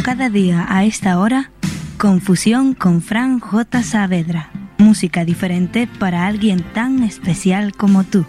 cada día a esta hora, Confusión con Fran J. Saavedra. Música diferente para alguien tan especial como tú.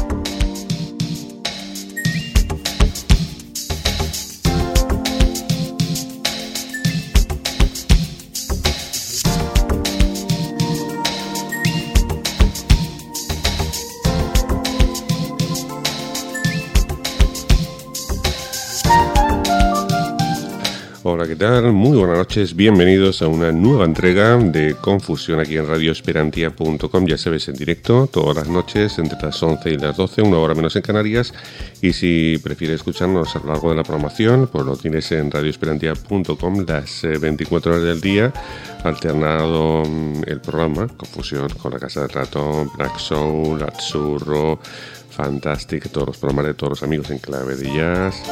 Hola, ¿qué tal? Muy buenas noches, bienvenidos a una nueva entrega de Confusión aquí en radioesperantia.com. Ya sabes, en directo todas las noches entre las 11 y las 12, una hora menos en Canarias. Y si prefieres escucharnos a lo largo de la programación, pues lo tienes en radioesperantia.com las 24 horas del día, alternado el programa Confusión con La Casa del Ratón, Black Soul, Azzurro, Fantastic, todos los programas de todos los amigos en clave de jazz.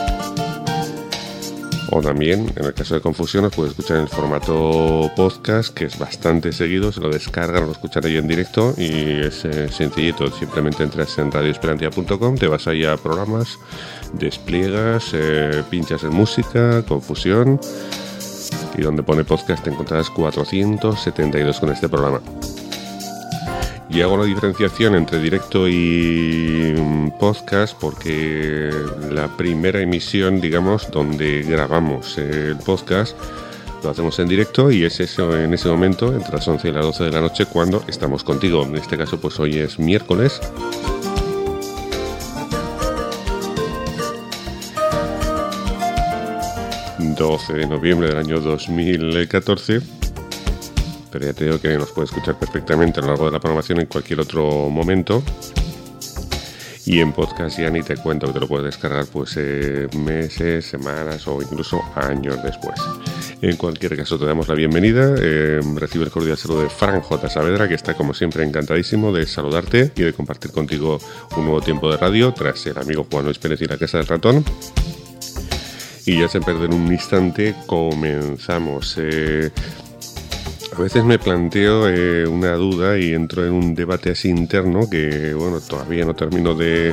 O también, en el caso de Confusión, os puedes escuchar en el formato podcast, que es bastante seguido, se lo descargan, lo escuchan ahí en directo y es sencillito. Simplemente entras en radioesperantia.com, te vas ahí a programas, despliegas, pinchas en música, Confusión, y donde pone podcast te encontrarás 472 con este programa. Y hago la diferenciación entre directo y podcast porque la primera emisión, digamos, donde grabamos el podcast, lo hacemos en directo y es eso en ese momento, entre las 11 y las 12 de la noche, cuando estamos contigo. En este caso, pues hoy es miércoles. ...12 de noviembre del año 2014... Pero ya te digo que nos puedes escuchar perfectamente a lo largo de la programación en cualquier otro momento. Y en podcast ya ni te cuento, que te lo puedes descargar pues meses, semanas o incluso años después. En cualquier caso te damos la bienvenida. Recibe el cordial saludo de Fran J. Saavedra, que está como siempre encantadísimo de saludarte y de compartir contigo un nuevo tiempo de radio tras el amigo Juan Luis Pérez y La Casa del Ratón. Y ya sin perder un instante comenzamos. A veces me planteo una duda y entro en un debate así interno que, bueno, todavía no termino de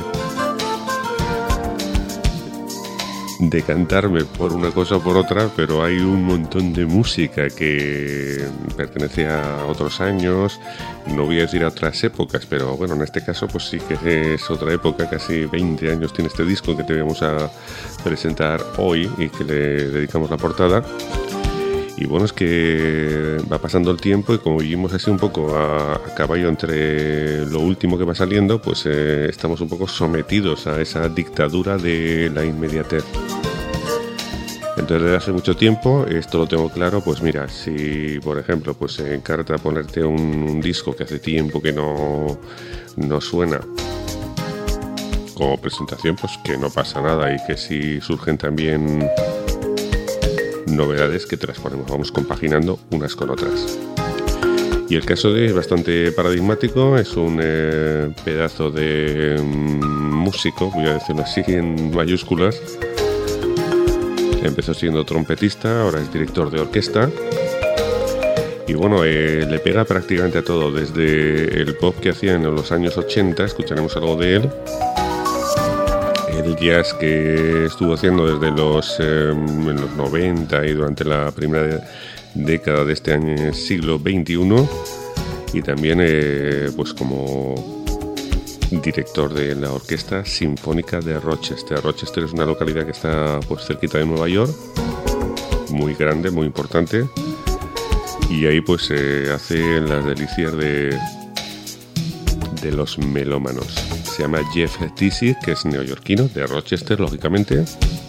decantarme por una cosa o por otra, pero hay un montón de música que pertenece a otros años, no voy a decir a otras épocas, pero bueno, en este caso pues sí que es otra época, casi 20 años tiene este disco que te vamos a presentar hoy y que le dedicamos la portada. Y bueno, es que va pasando el tiempo y como vivimos así un poco a caballo entre lo último que va saliendo, pues estamos un poco sometidos a esa dictadura de la inmediatez. Entonces desde hace mucho tiempo, esto lo tengo claro, pues mira, si por ejemplo pues encarta ponerte un disco que hace tiempo que no suena como presentación, pues que no pasa nada y que si surgen también novedades que te las vamos compaginando unas con otras. Y el caso de es bastante paradigmático, es un pedazo de músico, voy a decirlo así en mayúsculas. Empezó siendo trompetista, ahora es director de orquesta. Y bueno, le pega prácticamente a todo, desde el pop que hacía en los años 80, escucharemos algo de él. El jazz que estuvo haciendo desde en los 90 y durante la primera década de este año, siglo XXI, y también pues como director de la Orquesta Sinfónica de Rochester. Rochester es una localidad que está pues cerquita de Nueva York, muy grande, muy importante, y ahí pues hace las delicias de los melómanos. Se llama Jeff Tissick, que es neoyorquino, de Rochester, lógicamente.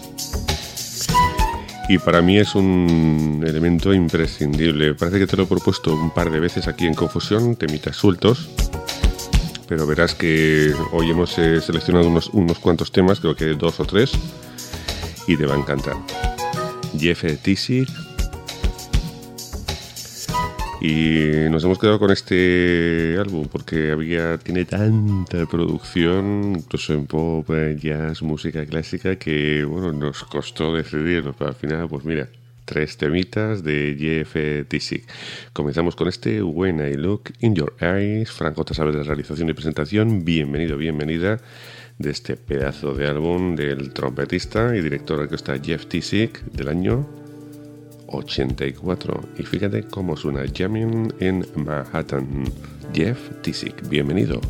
Y para mí es un elemento imprescindible. Parece que te lo he propuesto un par de veces aquí en Confusión, temitas sueltos. Pero verás que hoy hemos seleccionado unos cuantos temas, creo que 2 o 3, y te va a encantar. Jeff Tissick. Y nos hemos quedado con este álbum porque tiene tanta producción, incluso en pop, jazz, música clásica, que bueno, nos costó decidirlo, pero al final, pues mira, 3 temitas de Jeff Tissick. Comenzamos con este When I Look in Your Eyes. Fran J. Saavedra de realización y presentación. Bienvenido, bienvenida de este pedazo de álbum del trompetista y director de orquesta Jeff Tissick del año 84. Y fíjate cómo suena Jamming in Manhattan. Jeff Tissick, bienvenido.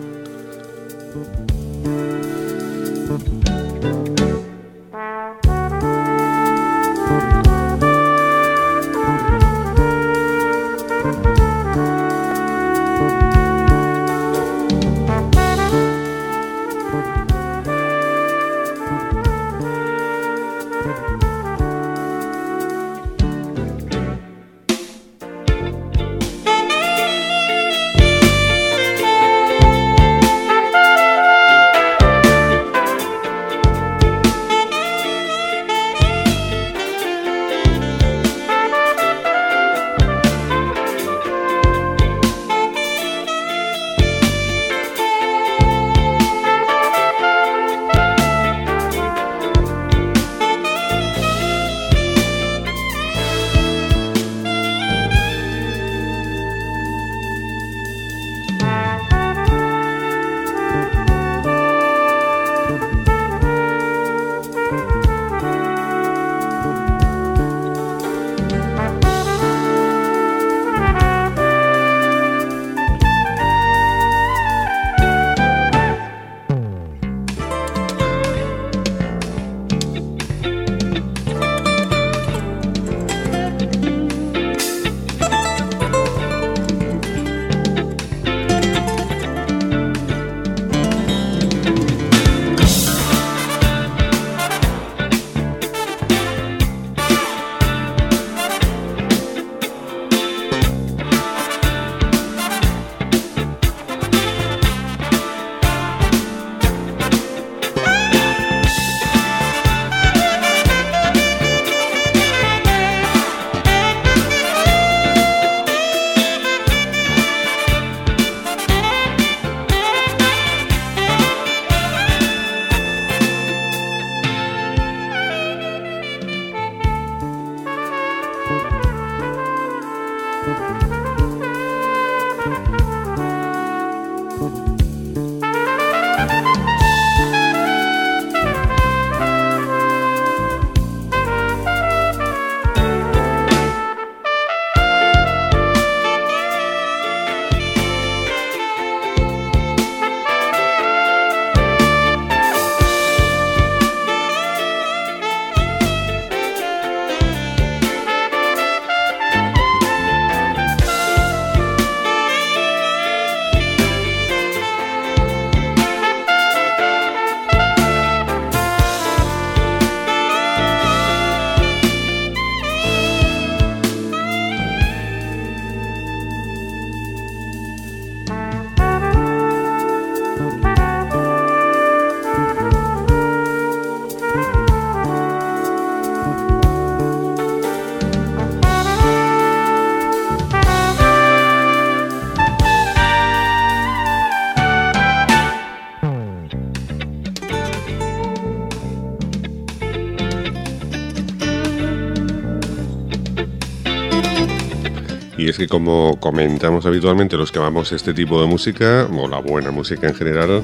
Y es que, como comentamos habitualmente los que amamos este tipo de música, o la buena música en general,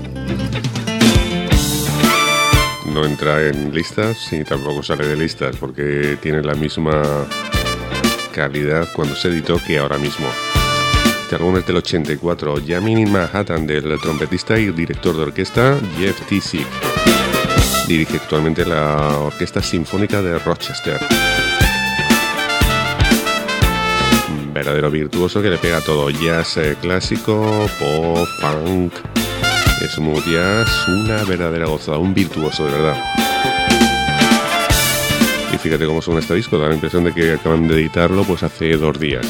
no entra en listas y tampoco sale de listas, porque tiene la misma calidad cuando se editó que ahora mismo. Este álbum es del 84, Jamming in Manhattan, del trompetista y director de orquesta Jeff Tissick. Dirige actualmente la Orquesta Sinfónica de Rochester. Verdadero virtuoso que le pega todo: jazz clásico, pop, punk, smooth jazz, una verdadera gozada, un virtuoso de verdad. Y fíjate cómo suena este disco, da la impresión de que acaban de editarlo pues hace 2 días.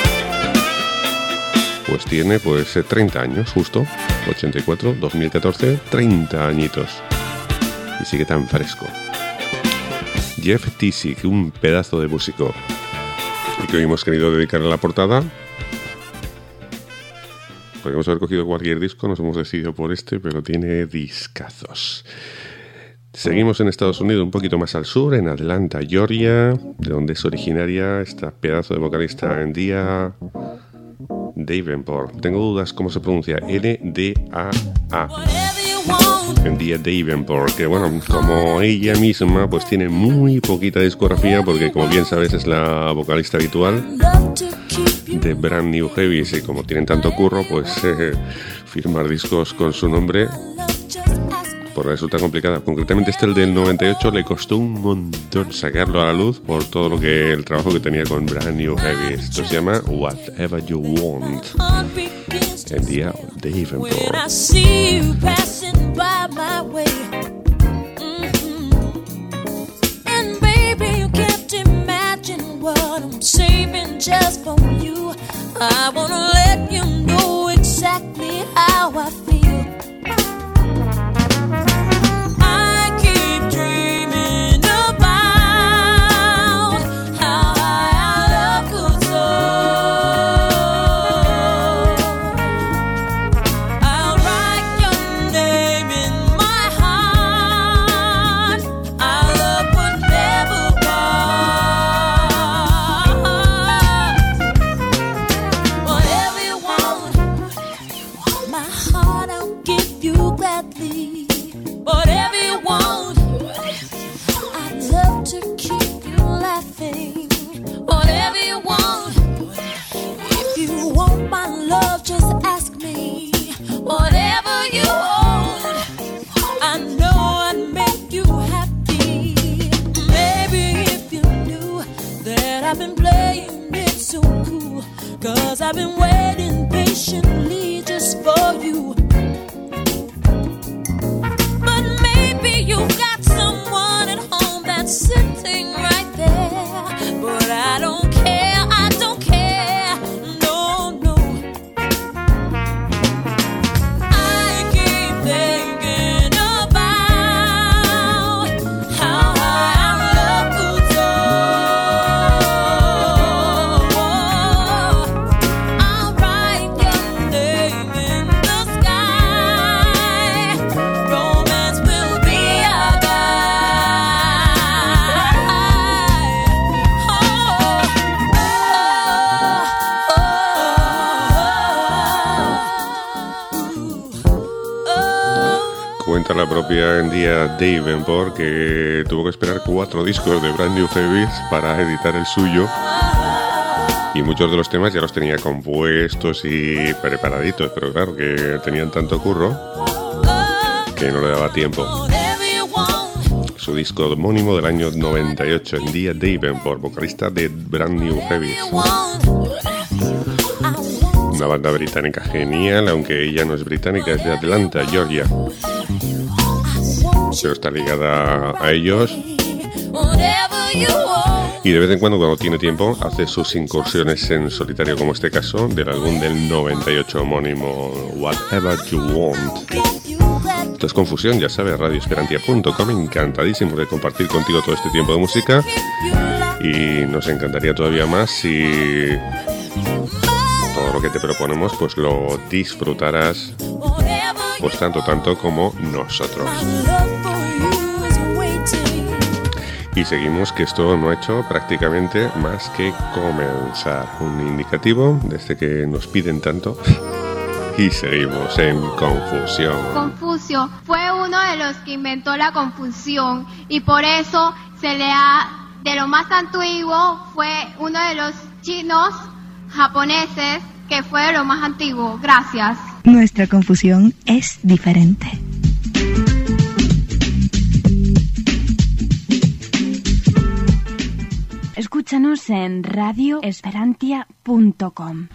Pues tiene 30 años justo, 84, 2014, 30 añitos. Y sigue tan fresco. Jeff Tissick, un pedazo de músico. Y que hoy hemos querido dedicarle a la portada. Podríamos haber cogido cualquier disco, nos hemos decidido por este, pero tiene discazos. Seguimos en Estados Unidos, un poquito más al sur, en Atlanta, Georgia, de donde es originaria esta pedazo de vocalista N'Dia Davenport. Tengo dudas cómo se pronuncia, N-D-A-A. en Dia Davenport, que bueno, como ella misma pues tiene muy poquita discografía porque como bien sabes es la vocalista habitual de Brand New Heavies y como tienen tanto curro pues firmar discos con su nombre pues resulta complicada. Concretamente el del 98 le costó un montón sacarlo a la luz por todo lo que el trabajo que tenía con Brand New Heavies. Esto se llama Whatever You Want en Dia Davenport. What I'm saving just for you. I wanna let you know exactly how I feel. I keep dreaming about how our love could soar. I'll write your name in my heart. Our love would never part. Whatever you want, my heart I'll give you gladly. Whatever you want, I'd love to keep you laughing. Whatever you want, if you want my love, just ask me. Whatever you want, I know I'd make you happy. Maybe if you knew that I've been playing it so cool, 'cause I've been waiting patiently just for you. But maybe you've got someone at home that's sitting right there. But I don't care, I don't care, no, no. I keep thinking about how our love could soar. I'll write your name in the sky. Romance will be our Cuenta la propia Dia Davenport que tuvo que esperar 4 discos de Brand New Heavies para editar el suyo y muchos de los temas ya los tenía compuestos y preparaditos, pero claro que tenían tanto curro que no le daba tiempo. Su disco homónimo del año 98 en Dia Davenport, vocalista de Brand New Heavies. Una banda británica genial, aunque ella no es británica, es de Atlanta, Georgia. Pero está ligada a ellos. Y de vez en cuando tiene tiempo, hace sus incursiones en solitario, como este caso, del álbum del 98 homónimo, Whatever You Want. Esto es Confusión, ya sabes, radioesperantia.com. Encantadísimo de compartir contigo todo este tiempo de música. Y nos encantaría todavía más si todo lo que te proponemos pues lo disfrutarás pues tanto como nosotros. Y seguimos, que esto no ha hecho prácticamente más que comenzar. Un indicativo desde que nos piden tanto. Y seguimos en Confusión. Confucio fue uno de los que inventó la confusión y por eso se le ha, de lo más antiguo, fue uno de los chinos japoneses que fue de lo más antiguo. Gracias. Nuestra confusión es diferente. Escúchanos en radioesperantia.com.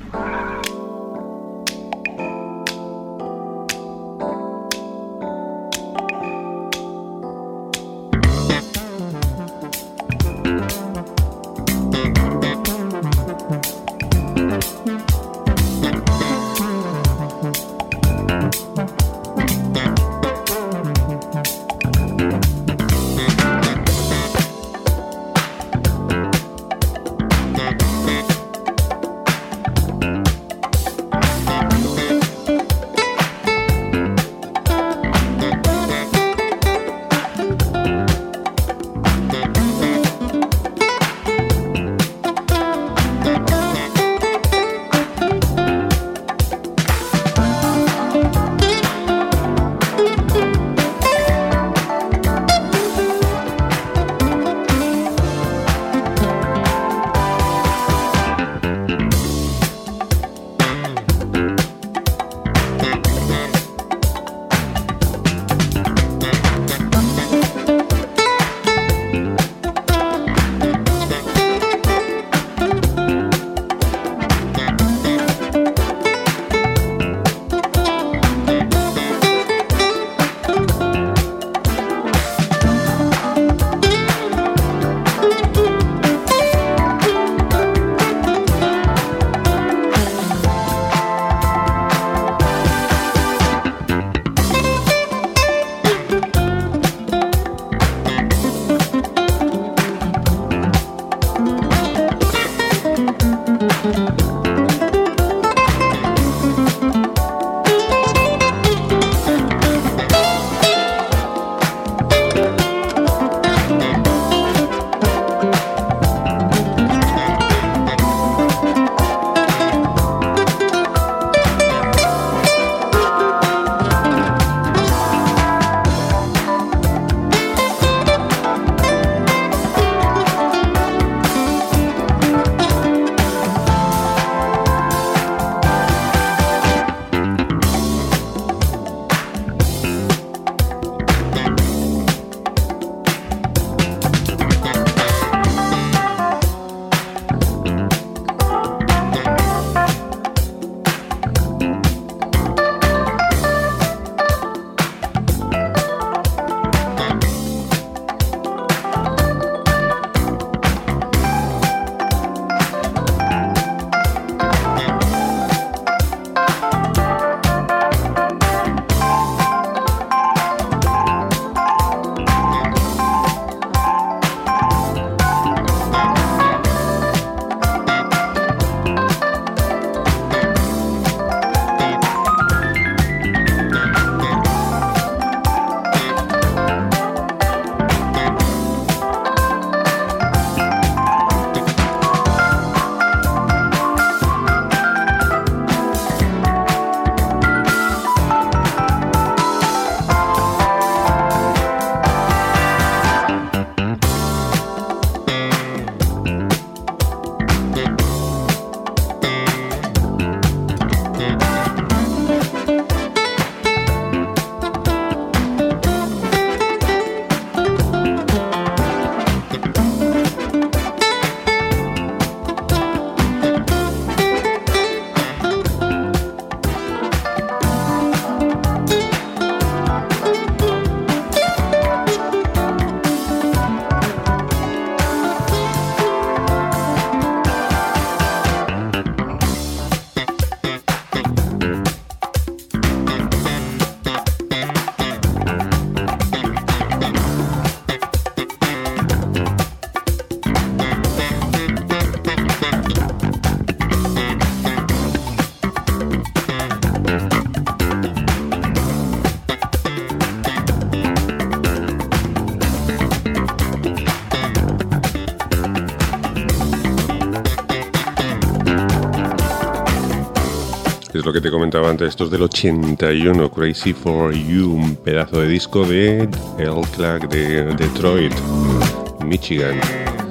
que te comentaba antes, esto es del 81, Crazy for You, un pedazo de disco de Earl Clark de Detroit, Michigan.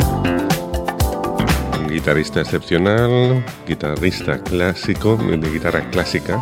Un guitarrista excepcional, guitarrista clásico, de guitarra clásica.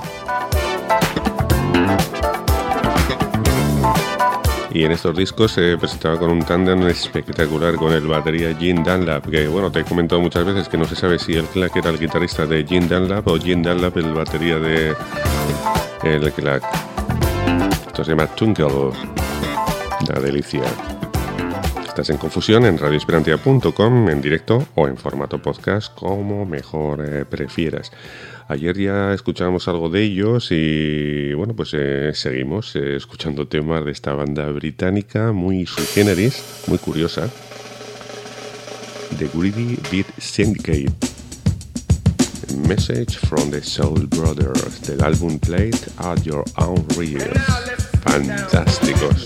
Y en estos discos se presentaba con un tándem espectacular con el batería Gene Dunlap, que bueno, te he comentado muchas veces que no se sabe si el Clark era el guitarrista de Gene Dunlap o Gene Dunlap el batería de el Clark. Esto se llama Twinkle, la delicia. Estás en Confusión en radioesperantia.com, en directo o en formato podcast, como mejor prefieras. Ayer ya escuchábamos algo de ellos y bueno, pues seguimos escuchando temas de esta banda británica muy sui generis, muy curiosa, The Greedy Beat Syndicate. Message from the Soul Brothers, del álbum Played at Your Own Risk. Fantásticos.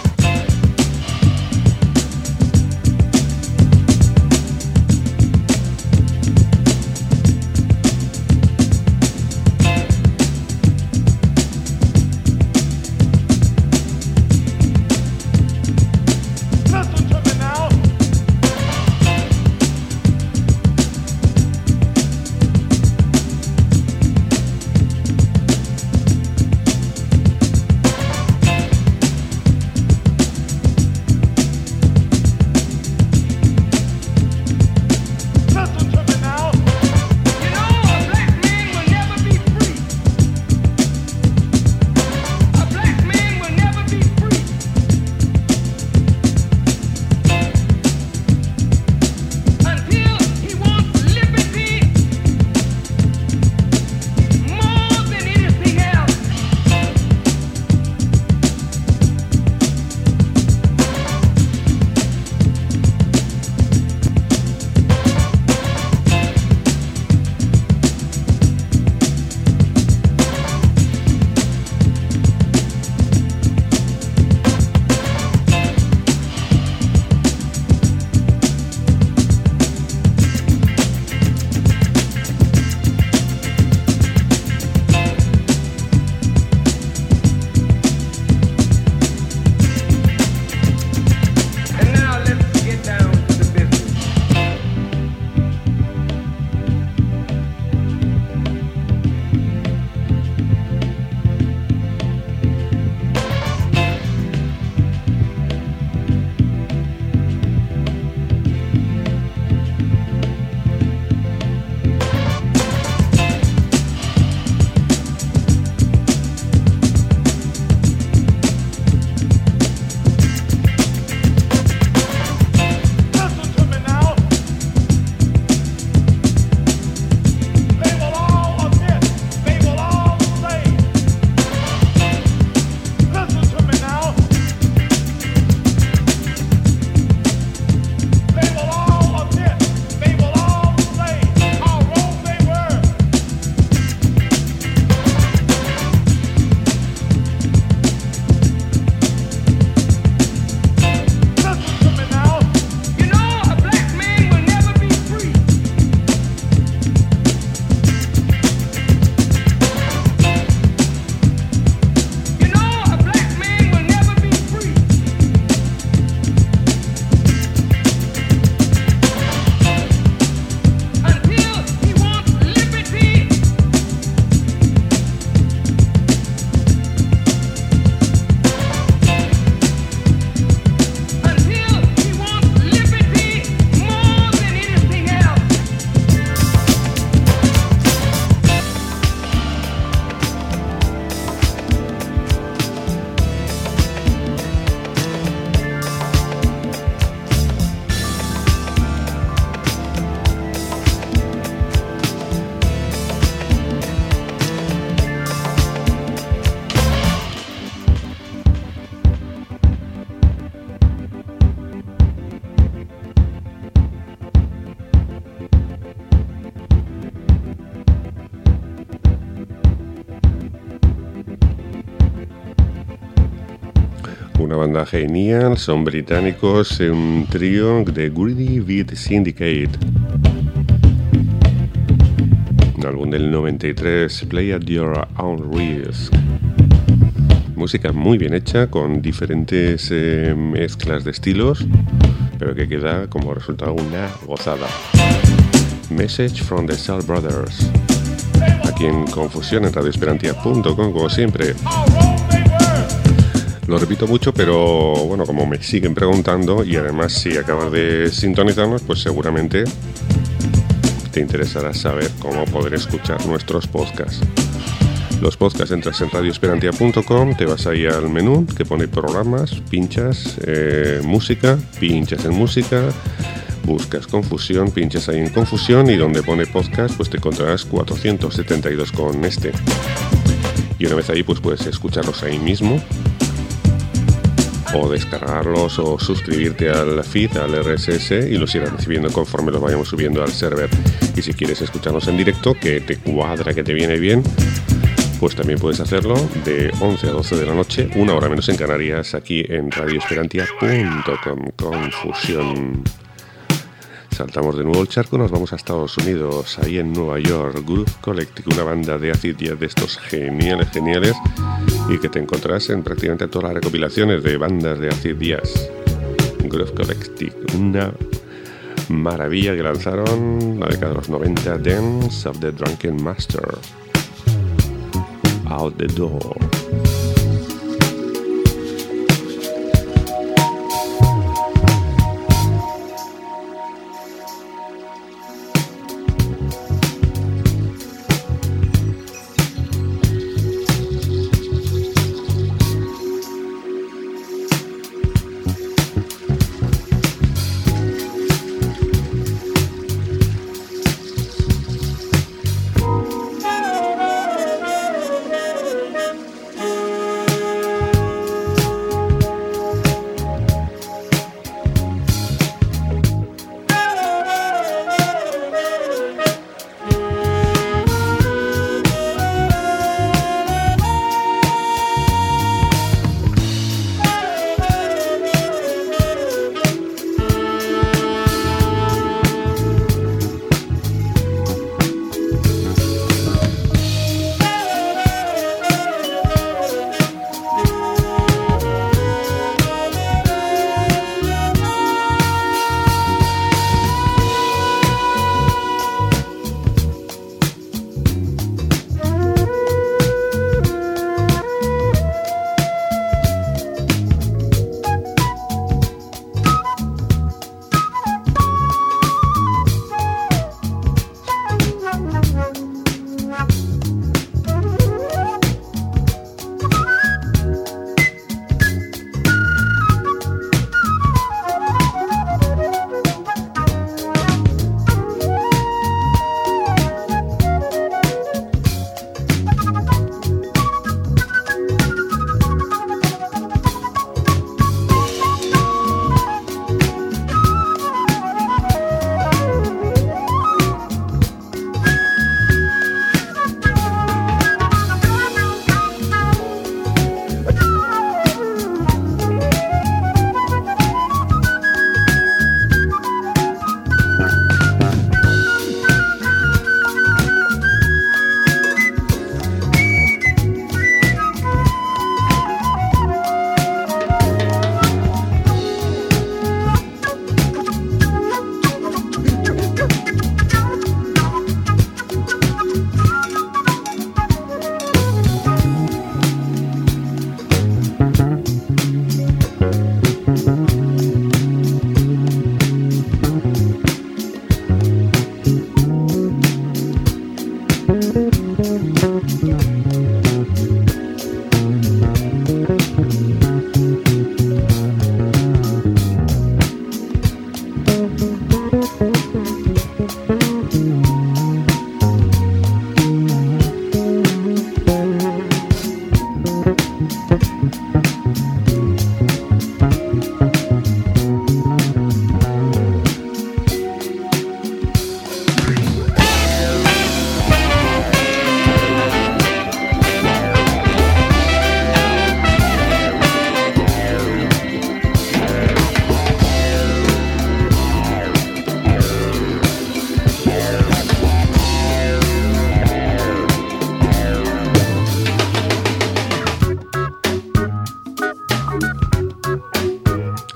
Una banda genial, son británicos, un trío de Greedy Beat Syndicate. álbum del 93, Play at Your Own Risk. Música muy bien hecha, con diferentes mezclas de estilos, pero que queda como resultado una gozada. Message from the Soul Brothers, aquí en Confusión en radioesperantia.com, como siempre. Lo repito mucho, pero bueno, como me siguen preguntando, y además si acabas de sintonizarnos, pues seguramente te interesará saber cómo poder escuchar nuestros podcasts. Los podcasts, entras en radioesperantia.com, te vas ahí al menú que pone programas, pinchas música, pinchas en música, buscas Confusión, pinchas ahí en Confusión, y donde pone podcast pues te encontrarás 472 con este. Y una vez ahí pues puedes escucharlos ahí mismo, o descargarlos, o suscribirte al feed, al RSS, y los irás recibiendo conforme los vayamos subiendo al server. Y si quieres escucharnos en directo, que te cuadra, que te viene bien, pues también puedes hacerlo de 11 a 12 de la noche, una hora menos en Canarias, aquí en radioesperantia.com. Confusión. Saltamos de nuevo el charco, nos vamos a Estados Unidos, ahí en Nueva York, Groove Collective, una banda de acid jazz de estos geniales, y que te encontrarás en prácticamente todas las recopilaciones de bandas de acid jazz. Groove Collective, una maravilla que lanzaron la década de los 90, Dance of the Drunken Master, Out the Door.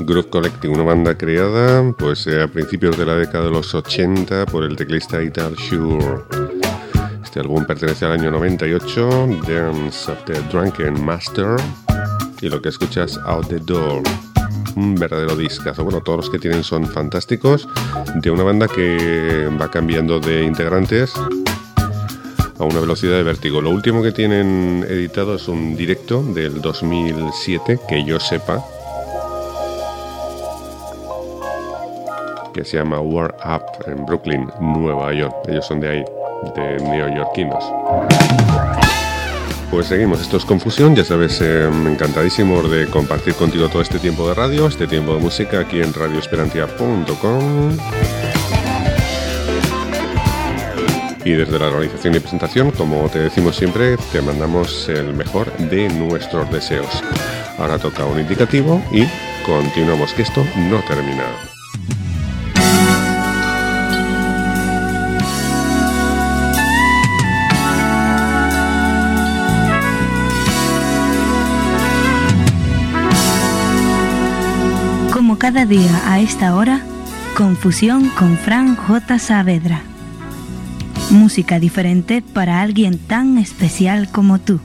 Groove Collective, una banda creada pues a principios de la década de los 80 por el teclista Ital Shure. Este álbum pertenece al año 98, Dance of the Drunken Master, y lo que escuchas, Out the Door. Un verdadero discazo. Bueno, todos los que tienen son fantásticos, de una banda que va cambiando de integrantes a una velocidad de vértigo. Lo último que tienen editado es un directo del 2007, que yo sepa, que se llama War Up, en Brooklyn, Nueva York. Ellos son de ahí, de neoyorquinos. Pues seguimos, esto es Confusión, ya sabes, encantadísimo de compartir contigo todo este tiempo de radio, este tiempo de música aquí en radioesperantia.com. Y desde la organización y presentación, como te decimos siempre, te mandamos el mejor de nuestros deseos. Ahora toca un indicativo y continuamos, que esto no termina. Como cada día a esta hora, Confusión con Fran J. Saavedra. Música diferente para alguien tan especial como tú.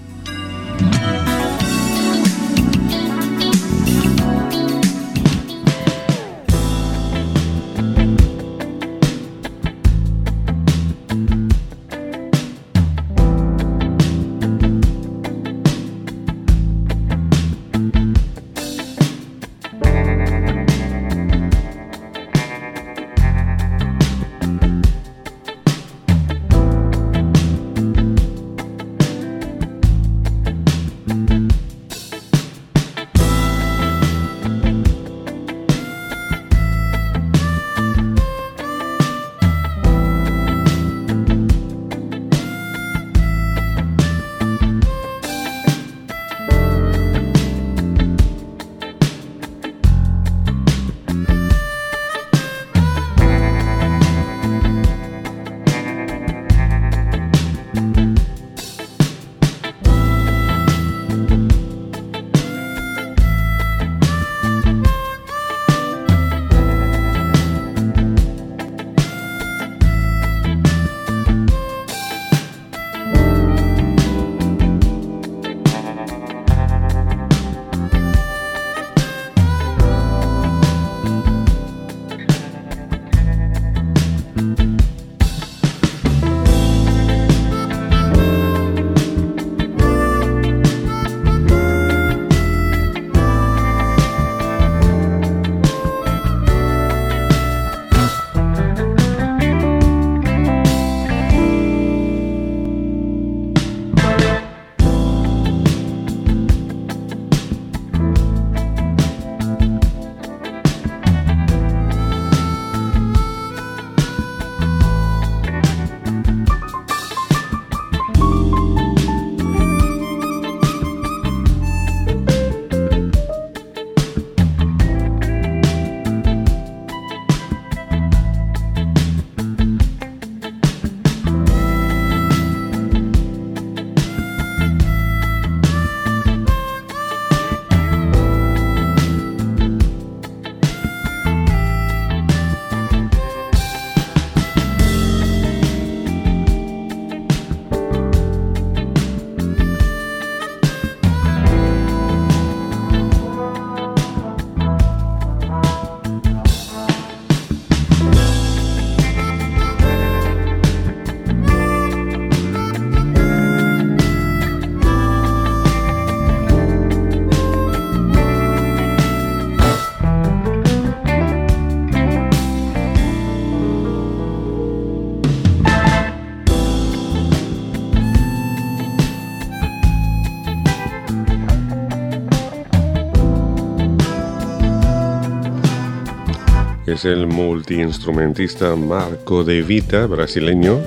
Es el multiinstrumentista Marco De Vita, brasileño,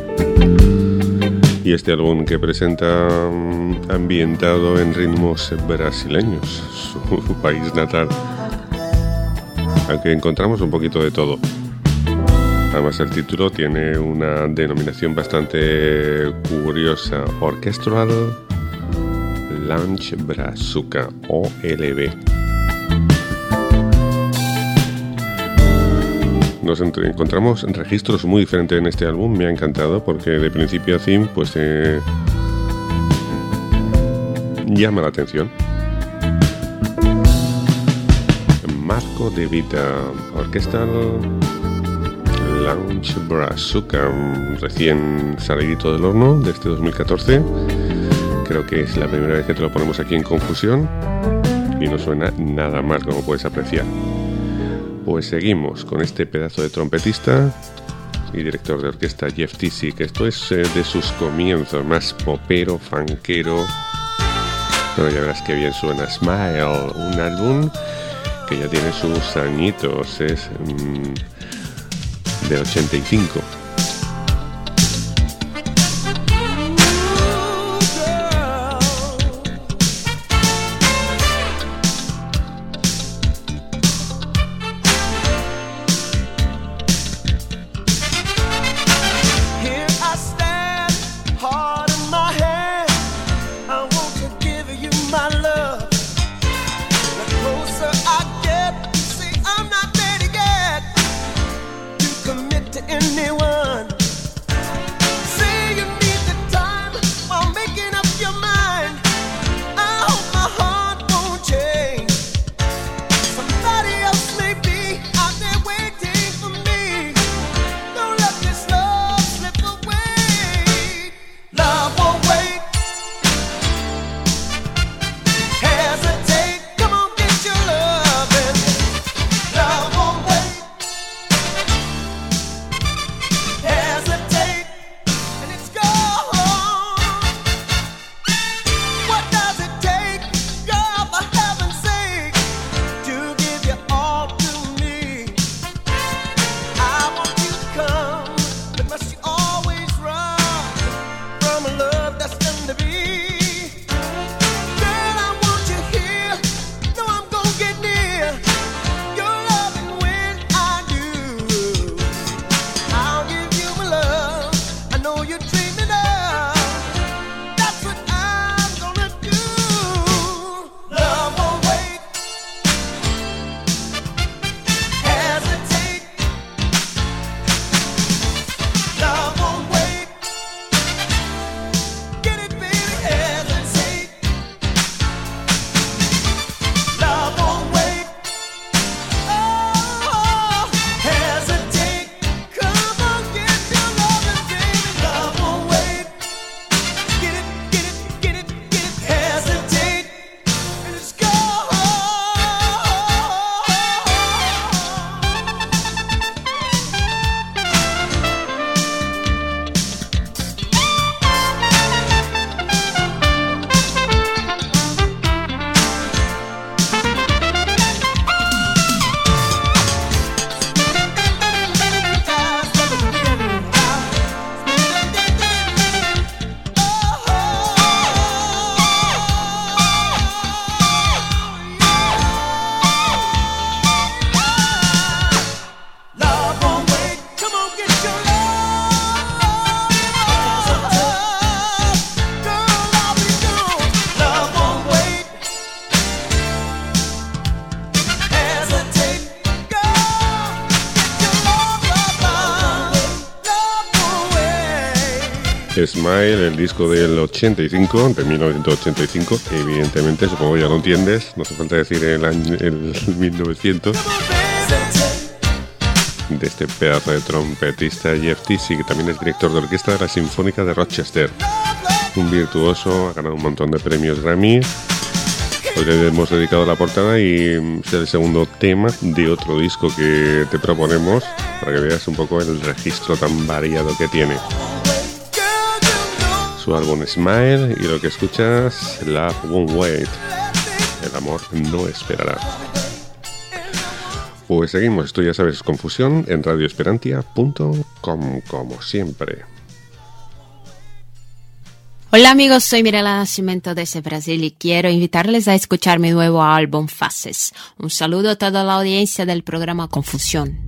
y este álbum que presenta ambientado en ritmos brasileños, su país natal, aunque encontramos un poquito de todo. Además el título tiene una denominación bastante curiosa: Orchestral Lounge Brazuca, OLB. nos encontramos registros muy diferentes en este álbum. Me ha encantado porque de principio a fin pues llama la atención. Marco De Vita, Orquestal Lounge Brazuca, recién salidito del horno de este 2014. Creo que es la primera vez que te lo ponemos aquí en Confusión y no suena nada mal, como puedes apreciar. Pues seguimos con este pedazo de trompetista y director de orquesta Jeff Tissy, que esto es de sus comienzos, más popero, funkero. Bueno, ya verás que bien suena Smile, un álbum que ya tiene sus añitos, es del 85. Smile, el disco del 85, de 1985, evidentemente, supongo ya lo entiendes, no hace falta decir el año, el 1900, de este pedazo de trompetista Jeff Tissy, que también es director de orquesta de la Sinfónica de Rochester, un virtuoso, ha ganado un montón de premios Grammy. Hoy le hemos dedicado la portada y es el segundo tema de otro disco que te proponemos para que veas un poco el registro tan variado que tiene. Su álbum Smile y lo que escuchas, Love Won't Wait, el amor no esperará. Pues seguimos, esto ya sabes, Confusión en radioesperantia.com, como siempre. Hola amigos, soy Mirela Nascimento desde Brasil y quiero invitarles a escuchar mi nuevo álbum Faces. Un saludo a toda la audiencia del programa Confusión.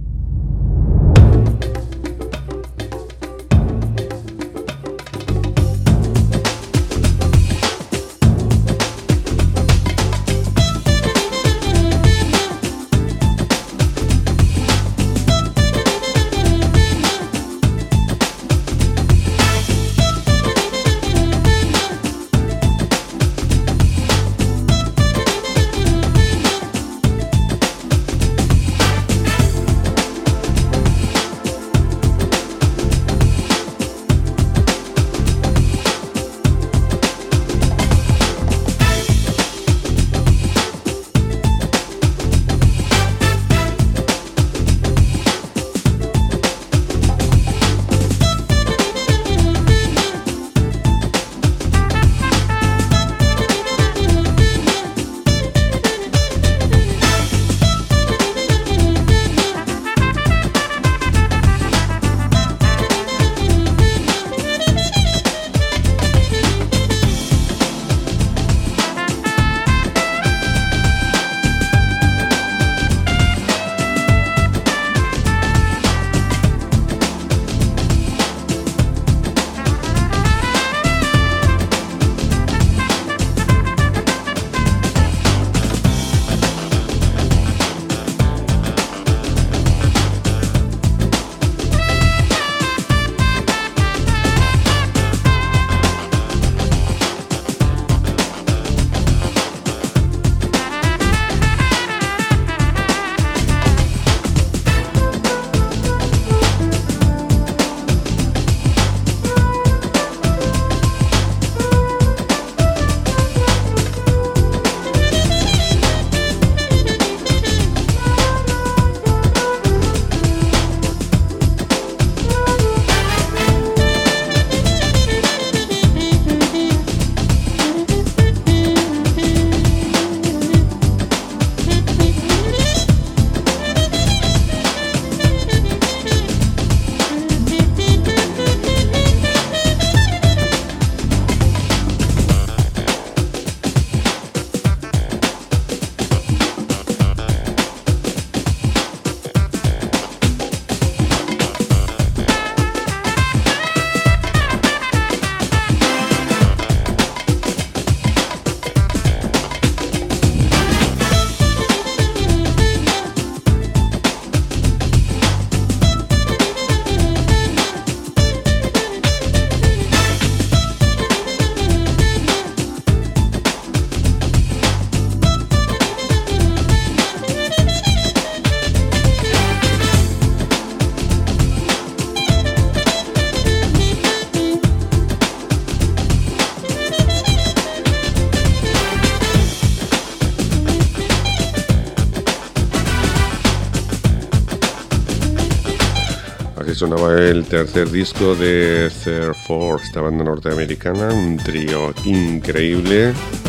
sonaba el tercer disco de Third Force, esta banda norteamericana, un trío increíble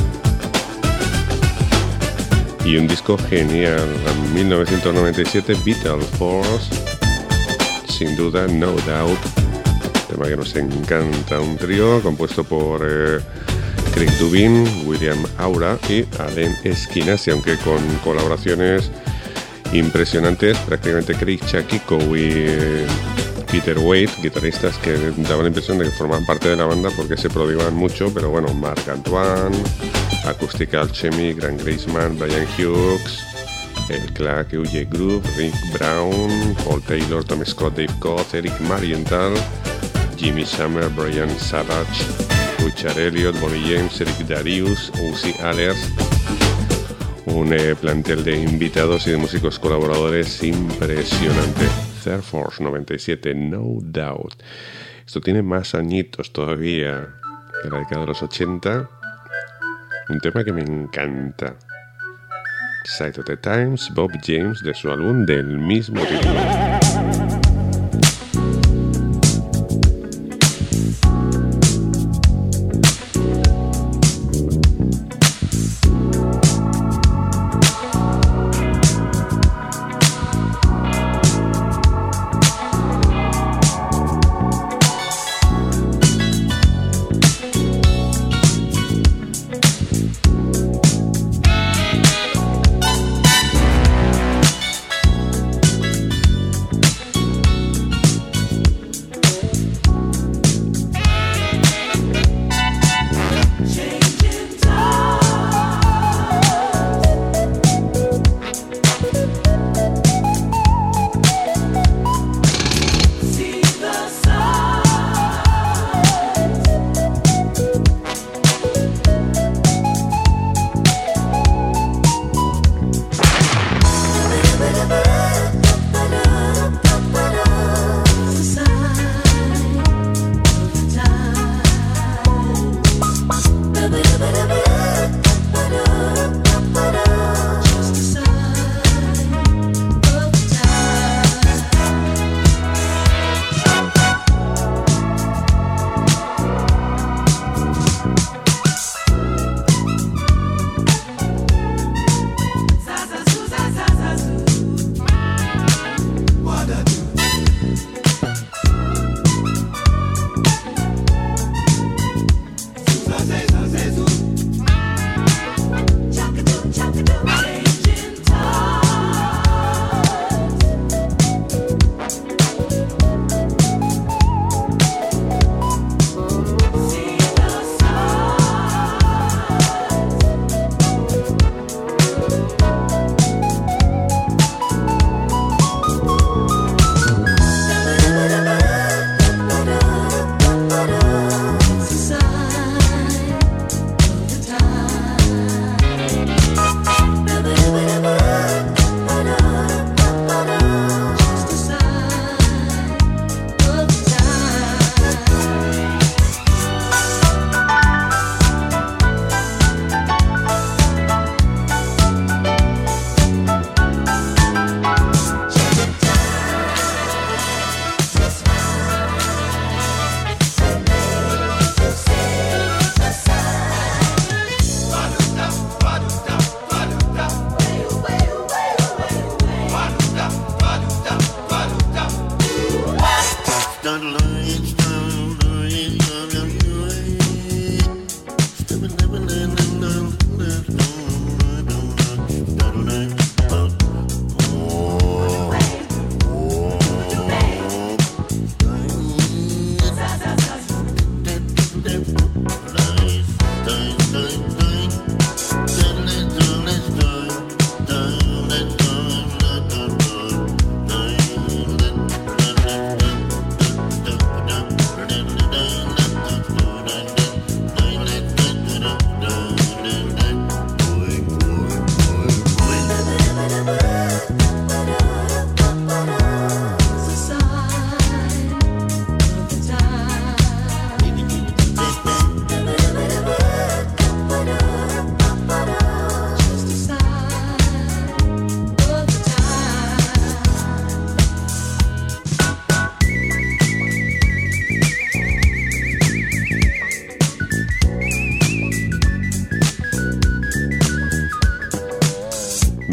y un disco genial. En 1997, Vital Force, sin duda, No Doubt, tema que nos encanta, un trío compuesto por Craig Dubin, William Aura y Allen Esquinasi, aunque con colaboraciones impresionantes, prácticamente Craig Chakiko y Peter Wade, guitarristas que daban la impresión de que formaban parte de la banda porque se prodigaban mucho, pero bueno, Marc Antoine, Acoustic Alchemy, Grant Graceman, Brian Hughes, El Clark, Eugene Groove, Rick Brown, Paul Taylor, Tom Scott, Dave Koz, Eric Marienthal, Jimmy Summer, Brian Savage, Richard Elliott, Bonnie James, Eric Darius, Uzi Allers. Un plantel de invitados y de músicos colaboradores impresionante. Third Force 97, No Doubt. Esto tiene más añitos todavía que la década de los 80. Un tema que me encanta. Side of the Times, Bob James, de su álbum del mismo título.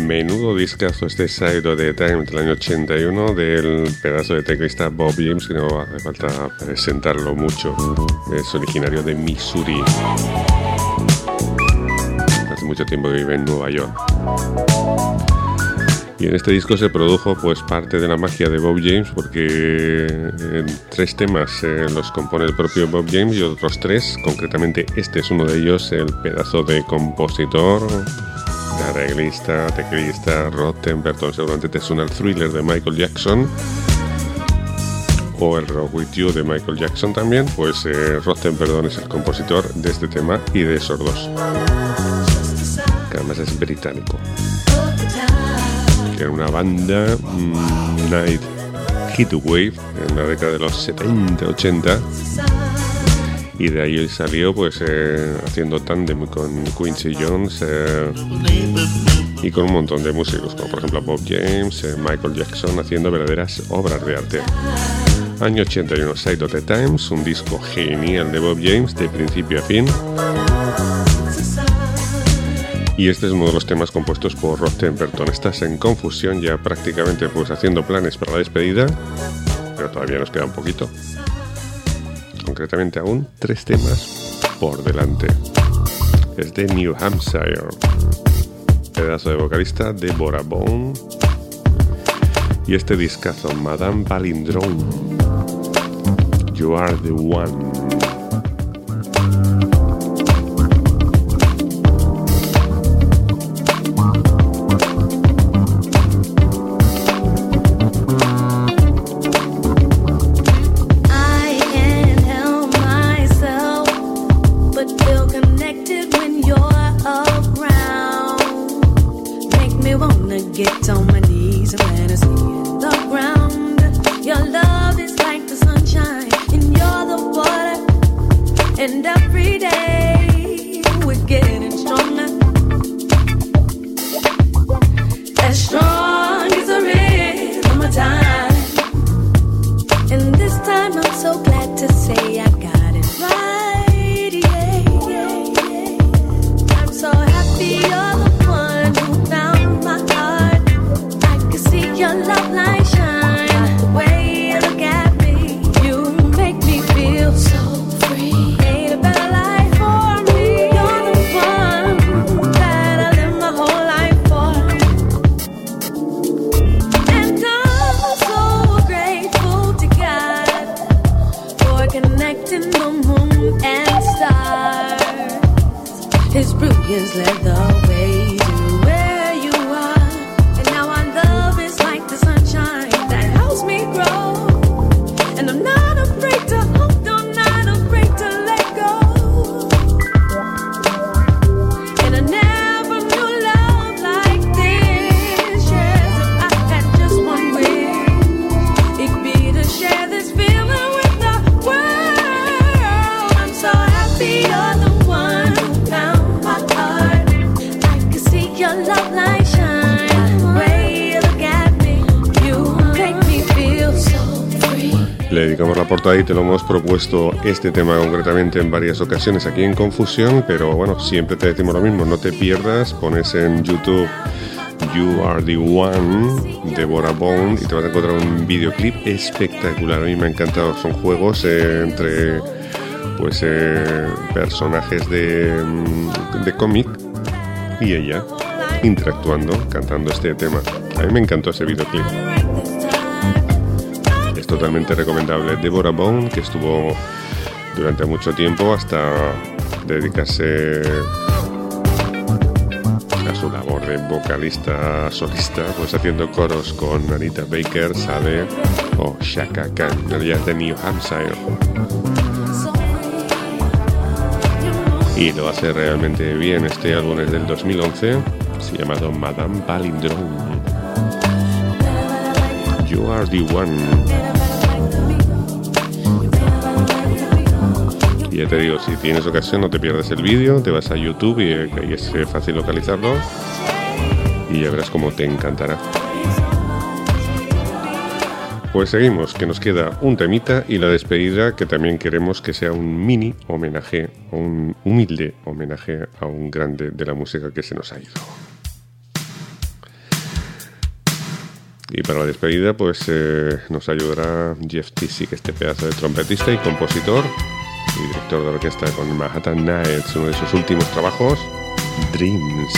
Menudo discazo este Side of the Time del año 81 del pedazo de teclista Bob James, que no hace falta presentarlo mucho. Es originario de Missouri. Hace mucho tiempo que vive en Nueva York. Y en este disco se produjo pues parte de la magia de Bob James, porque 3 temas los compone el propio Bob James y otros 3, concretamente este es uno de ellos, el pedazo de compositor, de arreglista, teclista Rod Temperton. Seguramente te suena el Thriller de Michael Jackson o el Rock With You de Michael Jackson también. Pues Rod Temperton es el compositor de este tema y de esos 2, que además es británico. Que era una banda Night Heatwave en la década de los 70-80, y de ahí salió pues haciendo tándem con Quincy Jones y con un montón de músicos, como por ejemplo Bob James, Michael Jackson, haciendo verdaderas obras de arte. Año 81, Side of the Times, un disco genial de Bob James de principio a fin. Y este es uno de los temas compuestos por Rod Temperton. Estás en Confusión, ya prácticamente pues haciendo planes para la despedida, pero todavía nos queda un poquito. Concretamente aún 3 temas por delante. Es de New Hampshire, pedazo de vocalista Deborah Bone, y este discazo, Madame Palindrome, You Are the One. Le dedicamos la portada y te lo hemos propuesto este tema concretamente en varias ocasiones aquí en Confusión, pero bueno, siempre te decimos lo mismo, no te pierdas, pones en YouTube You Are the One, Deborah Bone, y te vas a encontrar un videoclip espectacular. A mí me ha encantado, son juegos entre pues personajes de cómic y ella interactuando, cantando este tema. A mí me encantó ese videoclip. Es totalmente recomendable. Deborah Bone, que estuvo durante mucho tiempo hasta dedicarse a su labor de vocalista solista, pues haciendo coros con Anita Baker, Sade o Chaka Khan, ella es de New Hampshire. Y lo hace realmente bien. Este álbum es del 2011, se llama Madame Palindrome, You Are the One. Y ya te digo, si tienes ocasión no te pierdas el vídeo, te vas a YouTube y ahí es fácil localizarlo y ya verás cómo te encantará. Pues seguimos, que nos queda un temita y la despedida, que también queremos que sea un mini homenaje, un humilde homenaje a un grande de la música que se nos ha ido. Y para la despedida pues nos ayudará Jeff Tissick, este pedazo de trompetista y compositor y director de orquesta con Manhattan Nights, uno de sus últimos trabajos, Dreams.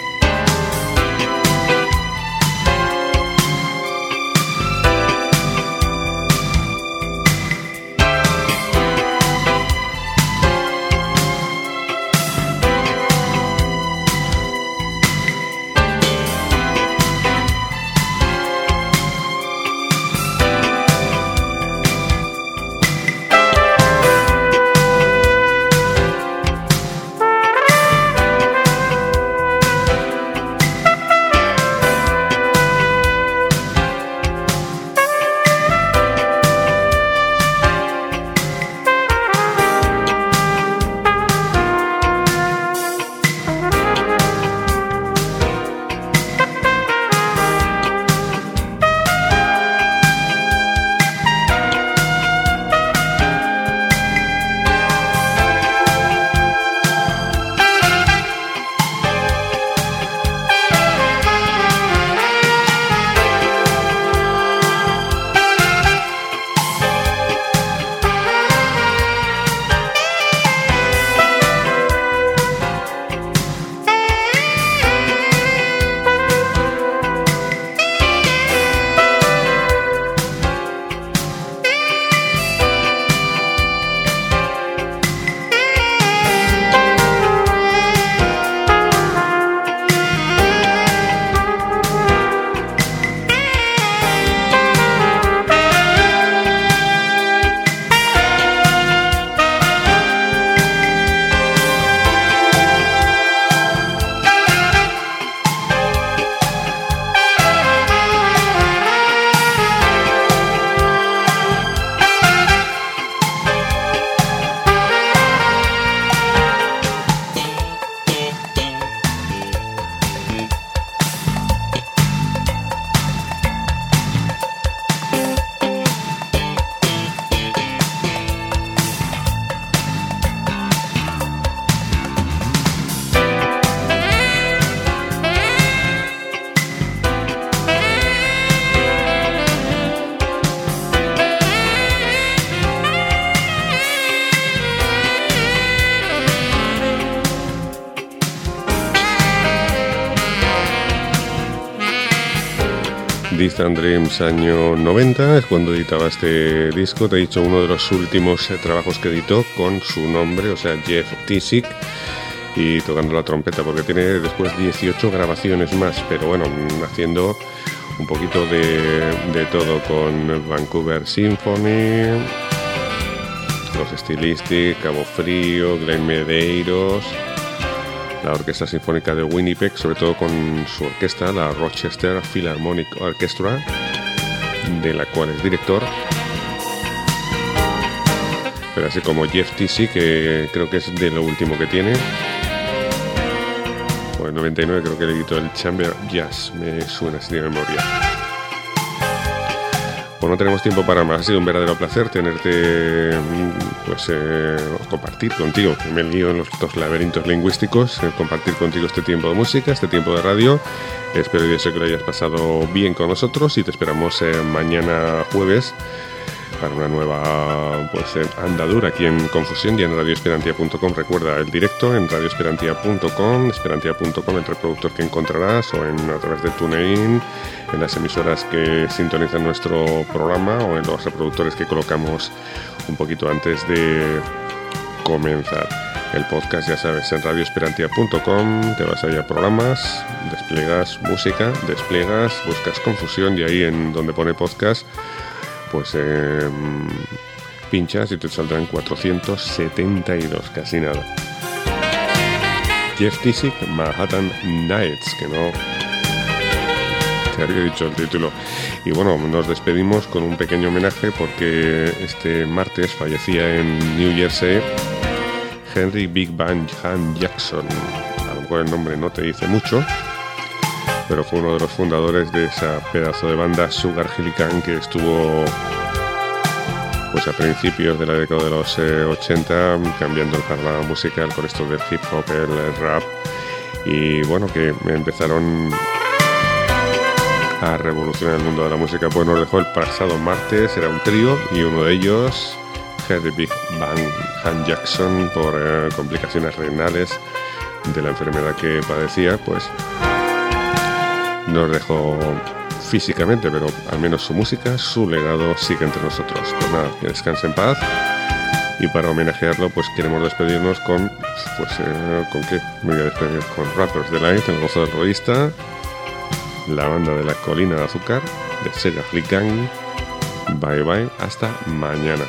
Distant Dreams, año 90, es cuando editaba este disco. Te he dicho, uno de los últimos trabajos que editó con su nombre, o sea, Jeff Tissick, y tocando la trompeta, porque tiene después 18 grabaciones más, pero bueno, haciendo un poquito de todo, con Vancouver Symphony, los Stylistic, Cabo Frío, Glen Medeiros, la Orquesta Sinfónica de Winnipeg, sobre todo con su orquesta, la Rochester Philharmonic Orchestra, de la cual es director. Pero así como Jeff Tissick, que creo que es de lo último que tiene. Pues en 99 creo que le editó el Chamber Jazz, me suena así de memoria. Pues no tenemos tiempo para más. Ha sido un verdadero placer tenerte, pues compartir contigo, que me lío en los dos laberintos lingüísticos, compartir contigo este tiempo de música, este tiempo de radio. Espero y deseo que lo hayas pasado bien con nosotros y te esperamos mañana jueves para una nueva andadura aquí en Confusión y en radioesperantia.com. Recuerda el directo en radioesperantia.com, esperantia.com, el reproductor que encontrarás, o a través de TuneIn, en las emisoras que sintonizan nuestro programa, o en los reproductores que colocamos un poquito antes de comenzar. El podcast, ya sabes, en radioesperantia.com, te vas allá a programas, despliegas música, buscas Confusión, y ahí en donde pone podcast, pues pinchas y te saldrán 472, casi nada. Jeff Tissick, Manhattan Nights, que no te había dicho el título. Y bueno, nos despedimos con un pequeño homenaje, porque este martes fallecía en New Jersey Henry Big Band Jackson. A lo mejor el nombre no te dice mucho, pero fue uno de los fundadores de esa pedazo de banda Sugar Hill Gang, que estuvo pues a principios de la década de los 80 cambiando el panorama musical con esto del hip hop, el rap, y bueno, que empezaron a revolucionar el mundo de la música, pues nos dejó el pasado martes. Era un trío y uno de ellos, Head Big Bang, Han Jackson, por complicaciones renales de la enfermedad que padecía, pues nos dejó físicamente, pero al menos su música, su legado sigue entre nosotros. Pues nada, que descanse en paz. Y para homenajearlo, pues queremos despedirnos con, pues, ¿con qué? Me voy a despedir con Rapper's Delight, El Gozo del Roísta, la banda de la Colina de Azúcar, de Sega Flick Gang. Bye bye, hasta mañana.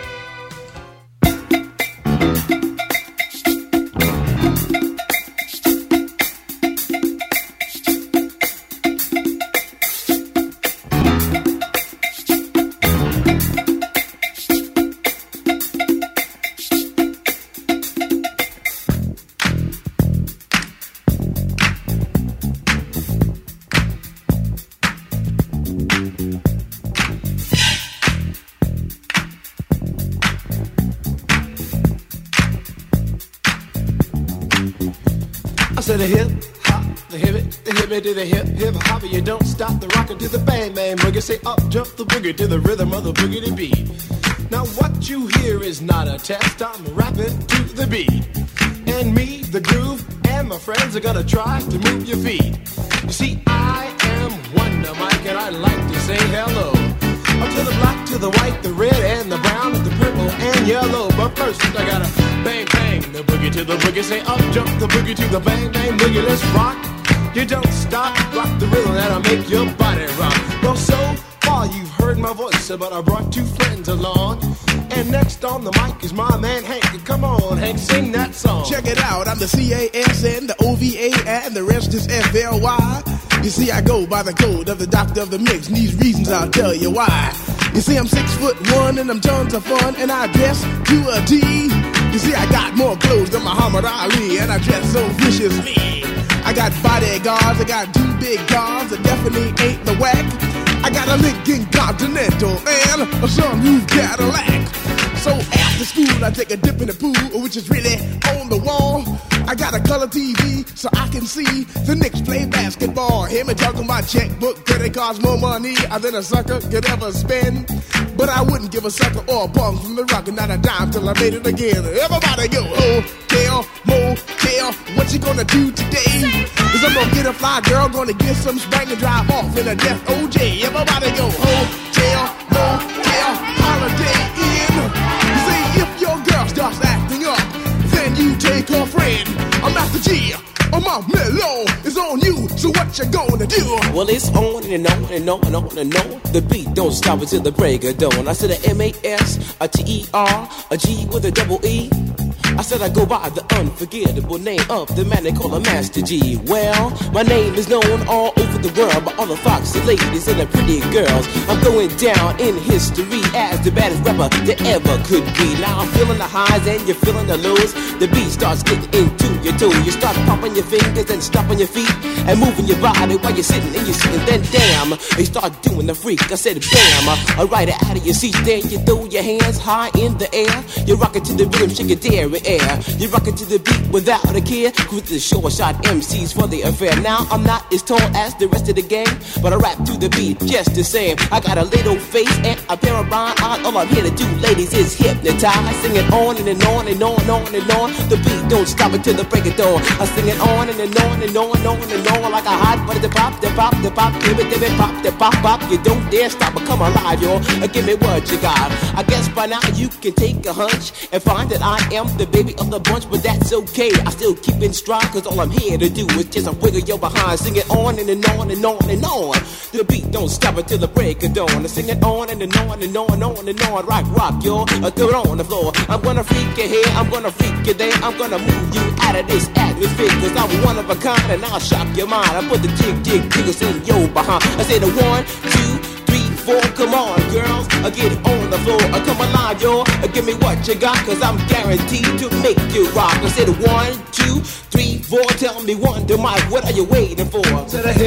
To the hip hop, the hip it to the hip hip hop. You don't stop the rocker to the bang bang boogie. Say up jump the boogie to the rhythm of the boogie beat. Now what you hear is not a test. I'm rapping to the beat, and me, the groove, and my friends are gonna try to move your feet. You see, I am Wonder Mike, and I like to say hello to the black, to the white, the red, and the brown, the purple, and yellow. But first, I gotta bang, bang, the boogie to the boogie. Say up, jump the boogie to the bang, bang, boogie. Let's rock. You don't stop, rock the rhythm that'll make your body rock. Well, so far you've heard my voice, but I brought two friends along. And next on the mic is my man Hank. Come on, Hank, sing that song. Check it out, I'm the CASN, the OVA, and the rest is FLY. You see, I go by the code of the doctor of the mix, and these reasons I'll tell you why. You see, I'm 6'1" and I'm tons of fun, and I dress to a T. You see, I got more clothes than Muhammad Ali, and I dress so viciously. I got bodyguards, I got two big cars that definitely ain't the whack. I got a Lincoln Continental and a sunroof Cadillac. So after school, I take a dip in the pool, which is really on the wall. I got a color TV so I can see the Knicks play basketball. Hear me talking about checkbook, cause it costs more money than a sucker could ever spend. But I wouldn't give a sucker or a punk from the rock and not a dime till I made it again. Everybody go, hotel, motel, what you gonna do today? Cause I'm gonna get a fly girl, gonna get some spring and drive off in a death OJ. Everybody go, hotel, motel, holiday inn. You see, if your girl starts acting up, then you take her friend. I'm Master G, my mellow is on you, so what you gonna do? Well, it's on and on and on and on and on. The beat don't stop until the break of dawn. I said a M-A-S, a T-E-R, a G with a double E. I said I go by the unforgettable name of the man they call a Master G. Well, my name is known all over the world by all the foxy ladies and the pretty girls. I'm going down in history as the baddest rapper that ever could be. Now I'm feeling the highs and you're feeling the lows. The beat starts getting into your toe. You start popping your fingers and stomping your feet and moving your body while you're sitting and you're sitting. Then damn, you start doing the freak. I said bam, right out of your seat. Then you throw your hands high in the air. You rock it to the rhythm, shake your dairy air. You rock it to the beat without a care. With the short shot MCs for the affair. Now I'm not as tall as the rest of the gang, but I rap to the beat just the same. I got a little face and a pair of rhyme eyes. All I'm here to do, ladies, is hypnotize. Sing it on and on and on and on and on. The beat don't stop until the break of dawn. I sing it on and on and on and on and on like a hot butter. The pop, the pop, the pop, give it, pop, the pop, pop. You don't dare stop or come alive, y'all. Give me what you got. I guess by now you can take a hunch and find that I am the baby of the bunch, but that's okay. I still keep in stride, cause all I'm here to do is just a wiggle your behind. Sing it on and on and on and on. The beat don't stop until the break of dawn. I sing it on and on and on and on and on. Rock, y'all. Throw it on the floor. I'm gonna freak you here, I'm gonna freak you there. I'm gonna move you out of this atmosphere, cause I'm one of a kind and I'll shock your mind. I put the jiggles in your behind. I say the 1, 2, 3, 4, come on, girls, get it on the floor. Come alive, y'all, give me what you got, cause I'm guaranteed to make you rock. I said 1, 2, 3, 4, tell me Wonder Mike, what are you waiting for? To the hip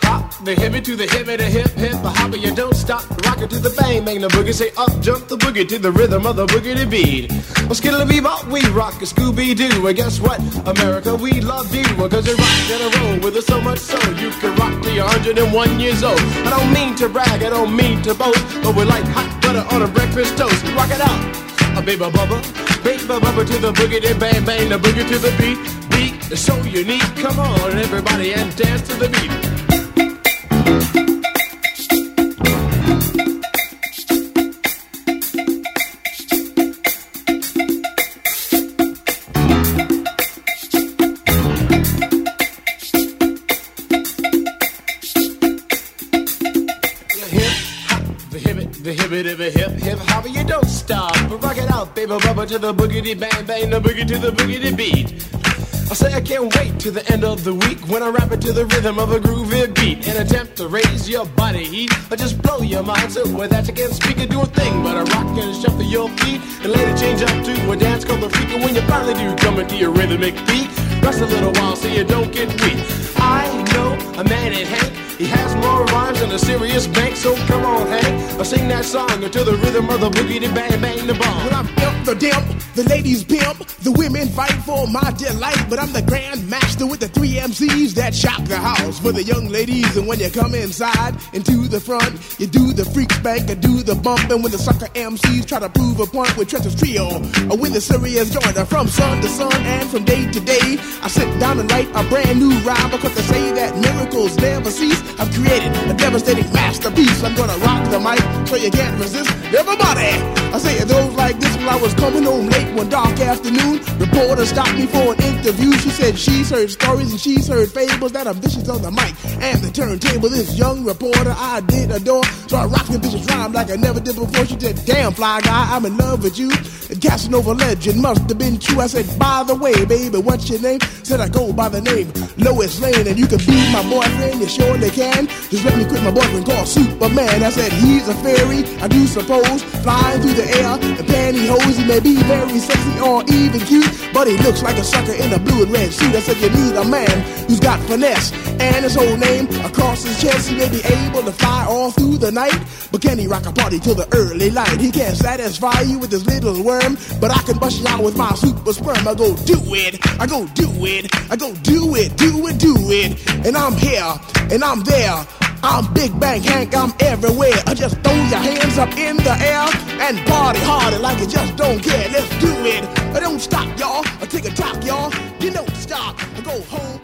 hop, the hippie to the hippie, the hip hip, the hopper, you don't stop. Rock it to the bang, bang the boogie, say up, jump the boogie to the rhythm of the boogie beat. Well, skittle bebop, we rock a Scooby Doo, and guess what? America, we love you, because you rock and a roll with us so much so you can rock till you're 101 years old. I don't mean to brag, I don't mean to boast, but we're like hot butter on a breakfast toast. Rock it out, a baby bubba to the boogie, then bang bang the boogie to the beat. Beat is so unique. Come on, everybody, and dance to the beat. Hip hip hopper, you don't stop, but rock it out, baby bubba to the boogity bang bang, the boogie to the boogity beat. I say I can't wait to the end of the week when I rap it to the rhythm of a groovy beat and attempt to raise your body heat or just blow your mind so with that you can't speak or do a thing but a rock and shuffle your feet and later change up to a dance called the freak. And when you finally do come into your rhythmic beat, rest a little while so you don't get weak. I know a man in Hank, he has more rhymes than a serious bank, so come on Hank, I'll sing that song until the rhythm of the boogie to bang bang the bomb. When I'm imp the dimp, the ladies pimp, the women fight for my delight, but I'm the grand master with the 3 MCs that shock the house for the young ladies. And when you come inside into the front, you do the freak spank and do the bump, and when the sucker MCs try to prove a point with Trenton's trio or win the serious joiner from sun to sun and from day to day, I sit down and write a brand new rhyme because they say that miracles never cease. I've created a devastating masterpiece. I'm gonna rock the mic so you can't resist. Everybody, I say it goes like this. When I was coming home late one dark afternoon, reporter stopped me for an interview. She said she's heard stories and she's heard fables that are vicious on the mic and the turntable. This young reporter I did adore, so I rocked the vicious rhyme like I never did before. She said, damn fly guy, I'm in love with you. The Casanova legend must have been true. I said, by the way, baby, what's your name? Said I go by the name Lois Lane, and you can be my boyfriend, you surely can. Just let me quit my boyfriend called Superman. I said, he's a fairy, I do suppose, flying through the air in pantyhose. He may be very sexy or even cute, but he looks like a sucker in a blue and red suit. I said, you need a man who's got finesse and his whole name across his chest. He may be able to fly all through the night, but can he rock a party till the early light? He can't satisfy you with his little worm, but I can bust you out with my super sperm. I go do it, I go do it, I go do it, do it, do it. And I'm here, and I'm there, I'm Big Bang Hank, I'm everywhere. I just throw your hands up in the air and party harder like you just don't care. Let's do it. I don't stop, y'all. I take a talk, y'all. You don't stop. I go home.